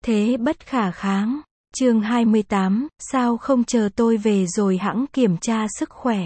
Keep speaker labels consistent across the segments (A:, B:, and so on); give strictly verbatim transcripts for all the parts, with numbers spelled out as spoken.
A: Thế bất khả kháng. Chương hai mươi tám, sao không chờ tôi về rồi hẵng kiểm tra sức khỏe.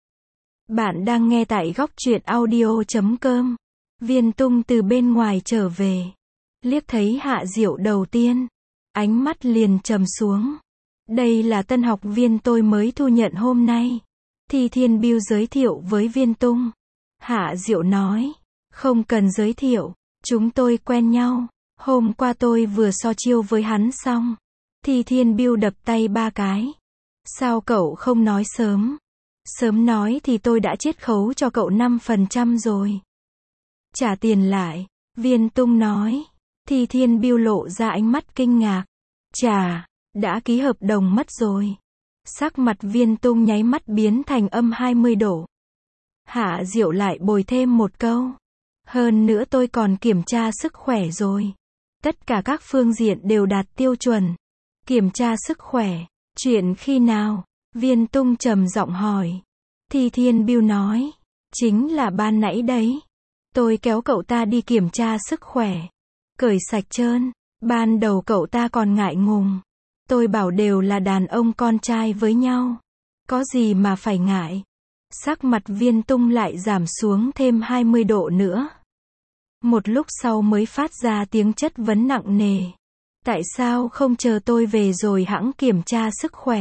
A: Bạn đang nghe tại góc truyện audio chấm com. Viên Tung từ bên ngoài trở về. Liếc thấy Hạ Diệu đầu tiên. Ánh mắt liền trầm xuống. Đây là tân học viên tôi mới thu nhận hôm nay. Thi Thiên Biêu giới thiệu với Viên Tung. Hạ Diệu nói. Không cần giới thiệu. Chúng tôi quen nhau. Hôm qua tôi vừa so chiêu với hắn xong. Thi Thiên Biêu đập tay ba cái. Sao cậu không nói sớm? Sớm nói thì tôi đã chiết khấu cho cậu năm phần trăm rồi. Trả tiền lại. Viên Tung nói. Thi Thiên Biêu lộ ra ánh mắt kinh ngạc. Chà, đã ký hợp đồng mất rồi. Sắc mặt Viên Tung nháy mắt biến thành âm hai mươi độ. Hạ Diệu lại bồi thêm một câu. Hơn nữa tôi còn kiểm tra sức khỏe rồi. Tất cả các phương diện đều đạt tiêu chuẩn. Kiểm tra sức khỏe. Chuyện khi nào? Viên Tung trầm giọng hỏi. Thi Thiên Biêu nói. Chính là ban nãy đấy. Tôi kéo cậu ta đi kiểm tra sức khỏe. Cởi sạch trơn. Ban đầu cậu ta còn ngại ngùng. Tôi bảo đều là đàn ông con trai với nhau. Có gì mà phải ngại. Sắc mặt Viên Tung lại giảm xuống thêm hai mươi độ nữa. Một lúc sau mới phát ra tiếng chất vấn nặng nề. Tại sao không chờ tôi về rồi hẵng kiểm tra sức khỏe?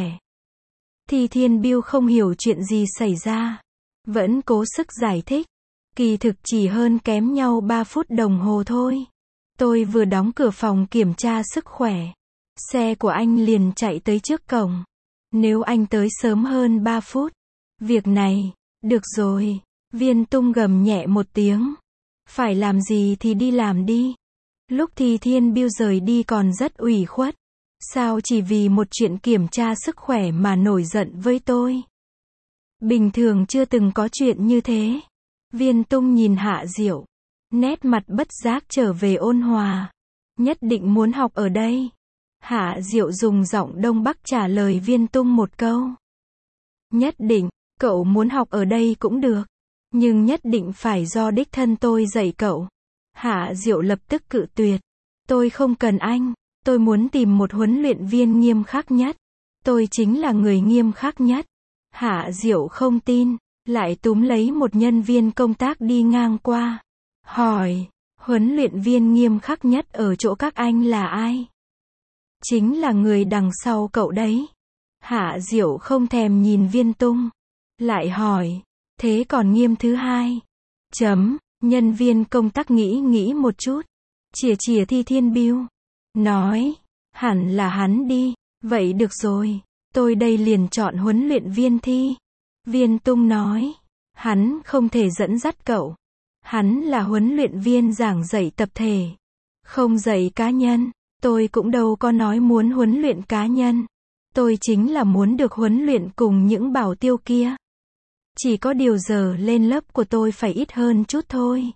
A: Thi Thiên Biêu không hiểu chuyện gì xảy ra. Vẫn cố sức giải thích. Kỳ thực chỉ hơn kém nhau ba phút đồng hồ thôi. Tôi vừa đóng cửa phòng kiểm tra sức khỏe. Xe của anh liền chạy tới trước cổng. Nếu anh tới sớm hơn ba phút. Việc này, được rồi. Viên Tung gầm nhẹ một tiếng. Phải làm gì thì đi làm đi. Lúc Thi Thiên Biêu rời đi còn rất ủy khuất. Sao chỉ vì một chuyện kiểm tra sức khỏe mà nổi giận với tôi? Bình thường chưa từng có chuyện như thế. Viên Tung nhìn Hạ Diệu. Nét mặt bất giác trở về ôn hòa. Nhất định muốn học ở đây. Hạ Diệu dùng giọng Đông Bắc trả lời Viên Tung một câu. Nhất định, cậu muốn học ở đây cũng được. Nhưng nhất định phải do đích thân tôi dạy cậu. Hạ Diệu lập tức cự tuyệt. Tôi không cần anh. Tôi muốn tìm một huấn luyện viên nghiêm khắc nhất. Tôi chính là người nghiêm khắc nhất. Hạ Diệu không tin. Lại túm lấy một nhân viên công tác đi ngang qua. Hỏi. Huấn luyện viên nghiêm khắc nhất ở chỗ các anh là ai? Chính là người đằng sau cậu đấy. Hạ Diệu không thèm nhìn Viên Tung. Lại hỏi. Thế còn nghiêm thứ hai? Chấm. Nhân viên công tác nghĩ nghĩ một chút. Chìa chìa Thi Thiên Biêu. Nói. Hẳn là hắn đi. Vậy được rồi. Tôi đây liền chọn huấn luyện viên Thi. Viên Tung nói. Hắn không thể dẫn dắt cậu. Hắn là huấn luyện viên giảng dạy tập thể. Không dạy cá nhân. Tôi cũng đâu có nói muốn huấn luyện cá nhân. Tôi chính là muốn được huấn luyện cùng những bảo tiêu kia. Chỉ có điều giờ lên lớp của tôi phải ít hơn chút thôi.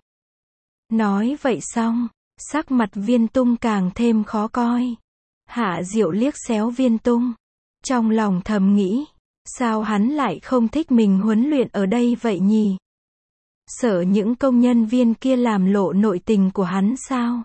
A: Nói vậy xong, sắc mặt Viên Tung càng thêm khó coi. Hạ Diệu liếc xéo Viên Tung. Trong lòng thầm nghĩ, sao hắn lại không thích mình huấn luyện ở đây vậy nhỉ? Sợ những công nhân viên kia làm lộ nội tình của hắn sao?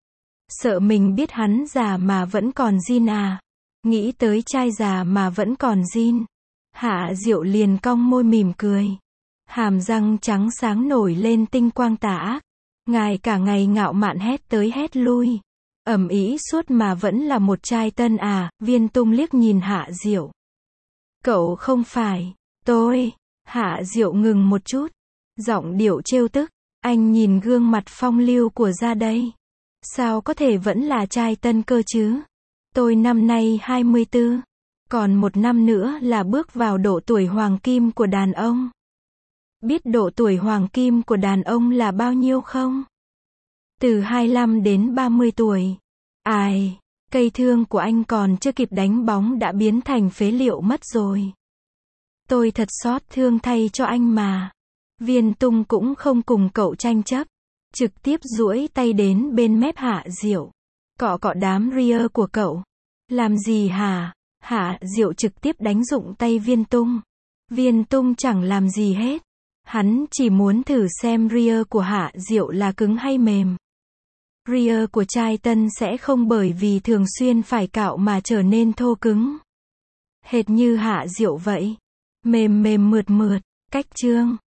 A: Sợ mình biết hắn già mà vẫn còn zin à? Nghĩ tới trai già mà vẫn còn zin. Hạ Diệu liền cong môi mỉm cười. Hàm răng trắng sáng nổi lên tinh quang tà ác. Ngài cả ngày ngạo mạn hét tới hét lui. Ầm ĩ suốt mà vẫn là một trai tân à? Viên Tung liếc nhìn Hạ Diệu. Cậu không phải. Tôi. Hạ Diệu ngừng một chút. Giọng điệu trêu tức. Anh nhìn gương mặt phong lưu của ra đây. Sao có thể vẫn là trai tân cơ chứ? Tôi năm nay hai mươi tư. Còn một năm nữa là bước vào độ tuổi hoàng kim của đàn ông. Biết độ tuổi hoàng kim của đàn ông là bao nhiêu không? Từ hai mươi lăm đến ba mươi tuổi. Ai, cây thương của anh còn chưa kịp đánh bóng đã biến thành phế liệu mất rồi. Tôi thật xót thương thay cho anh mà. Viên Tung cũng không cùng cậu tranh chấp. Trực tiếp duỗi tay đến bên mép Hạ Diệu. Cọ cọ đám ria của cậu. Làm gì hả? Hạ Diệu trực tiếp đánh rụng tay Viên Tung. Viên Tung chẳng làm gì hết. Hắn chỉ muốn thử xem ria của Hạ Diệu là cứng hay mềm. Rear của trai tân sẽ không bởi vì thường xuyên phải cạo mà trở nên thô cứng. Hệt như Hạ Diệu vậy. Mềm mềm mượt mượt. Cách chương